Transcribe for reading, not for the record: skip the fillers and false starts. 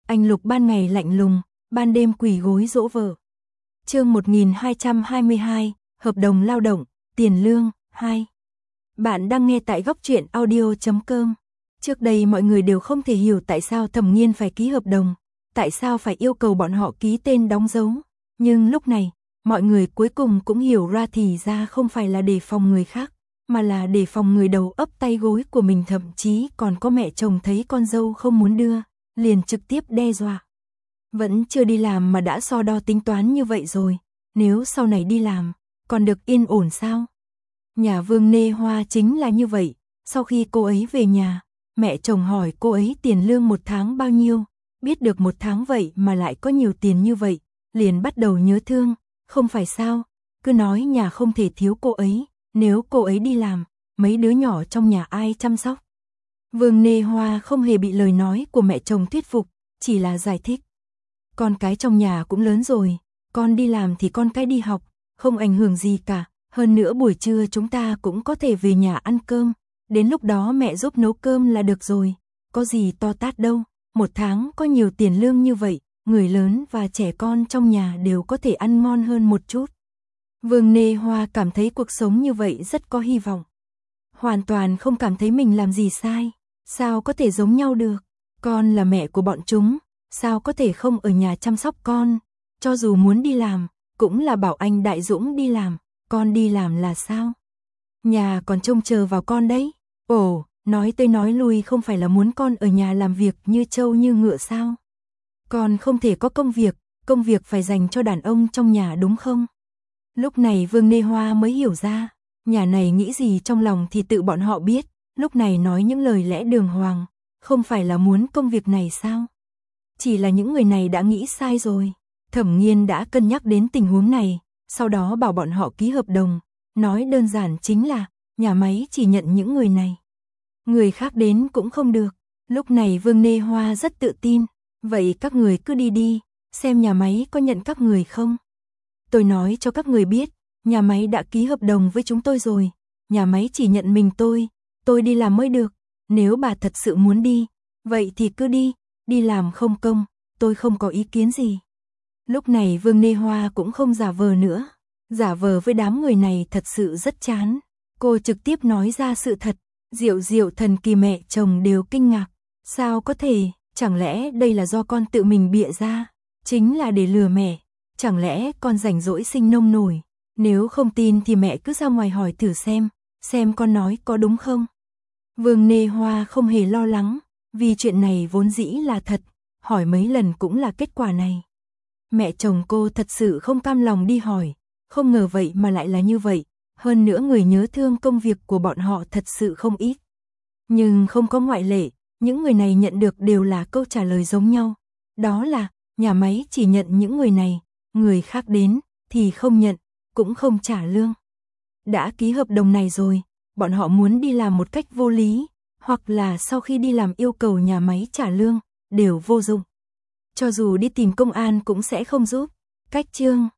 Anh Lục ban ngày lạnh lùng, ban đêm quỳ gối dỗ vợ. Chương 1222, hợp đồng lao động, tiền lương, 2. Bạn đang nghe tại góc truyện audio.com. Trước đây mọi người đều không thể hiểu tại sao Thẩm Nghiên phải ký hợp đồng, tại sao phải yêu cầu bọn họ ký tên đóng dấu. Nhưng lúc này, mọi người cuối cùng cũng hiểu ra thì ra không phải là để phòng người khác, mà là để phòng người đầu ấp tay gối của mình, thậm chí còn có mẹ chồng thấy con dâu không muốn đưa, liền trực tiếp đe dọa. Vẫn chưa đi làm mà đã so đo tính toán như vậy rồi, nếu sau này đi làm, còn được yên ổn sao? Nhà Vương Nê Hoa chính là như vậy, sau khi cô ấy về nhà, mẹ chồng hỏi cô ấy tiền lương một tháng bao nhiêu, biết được một tháng vậy mà lại có nhiều tiền như vậy, liền bắt đầu nhớ thương, không phải sao, cứ nói nhà không thể thiếu cô ấy, nếu cô ấy đi làm, mấy đứa nhỏ trong nhà ai chăm sóc. Vương Nê Hoa không hề bị lời nói của mẹ chồng thuyết phục, chỉ là giải thích. Con cái trong nhà cũng lớn rồi, con đi làm thì con cái đi học, không ảnh hưởng gì cả, hơn nữa buổi trưa chúng ta cũng có thể về nhà ăn cơm, đến lúc đó mẹ giúp nấu cơm là được rồi, có gì to tát đâu, một tháng có nhiều tiền lương như vậy, người lớn và trẻ con trong nhà đều có thể ăn ngon hơn một chút. Vương Nê Hoa cảm thấy cuộc sống như vậy rất có hy vọng. Hoàn toàn không cảm thấy mình làm gì sai, sao có thể giống nhau được, con là mẹ của bọn chúng, sao có thể không ở nhà chăm sóc con, cho dù muốn đi làm, cũng là bảo anh Đại Dũng đi làm, con đi làm là sao? Nhà còn trông chờ vào con đấy. Ồ, nói tới nói lui không phải là muốn con ở nhà làm việc như trâu như ngựa sao? Con không thể có công việc phải dành cho đàn ông trong nhà đúng không? Lúc này Vương Nê Hoa mới hiểu ra, nhà này nghĩ gì trong lòng thì tự bọn họ biết, lúc này nói những lời lẽ đường hoàng, không phải là muốn công việc này sao? Chỉ là những người này đã nghĩ sai rồi. Thẩm Nghiên đã cân nhắc đến tình huống này, sau đó bảo bọn họ ký hợp đồng, nói đơn giản chính là nhà máy chỉ nhận những người này. Người khác đến cũng không được. Lúc này Vương Nê Hoa rất tự tin, vậy các người cứ đi đi, xem nhà máy có nhận các người không. Tôi nói cho các người biết, nhà máy đã ký hợp đồng với chúng tôi rồi, nhà máy chỉ nhận mình tôi đi làm mới được, nếu bà thật sự muốn đi, vậy thì cứ đi làm không công, tôi không có ý kiến gì. Lúc này Vương Nê Hoa cũng không giả vờ nữa, giả vờ với đám người này thật sự rất chán, cô trực tiếp nói ra sự thật, Diệu thần kỳ mẹ chồng đều kinh ngạc, sao có thể, chẳng lẽ đây là do con tự mình bịa ra, chính là để lừa mẹ, chẳng lẽ con rảnh rỗi sinh nông nổi, nếu không tin thì mẹ cứ ra ngoài hỏi thử xem con nói có đúng không. Vương Nê Hoa không hề lo lắng, vì chuyện này vốn dĩ là thật, hỏi mấy lần cũng là kết quả này. Mẹ chồng cô thật sự không cam lòng đi hỏi, không ngờ vậy mà lại là như vậy, hơn nữa người nhớ thương công việc của bọn họ thật sự không ít. Nhưng không có ngoại lệ, những người này nhận được đều là câu trả lời giống nhau, đó là nhà máy chỉ nhận những người này, người khác đến thì không nhận, cũng không trả lương. Đã ký hợp đồng này rồi, bọn họ muốn đi làm một cách vô lý, hoặc là sau khi đi làm yêu cầu nhà máy trả lương, đều vô dụng. Cho dù đi tìm công an cũng sẽ không giúp. Cách chương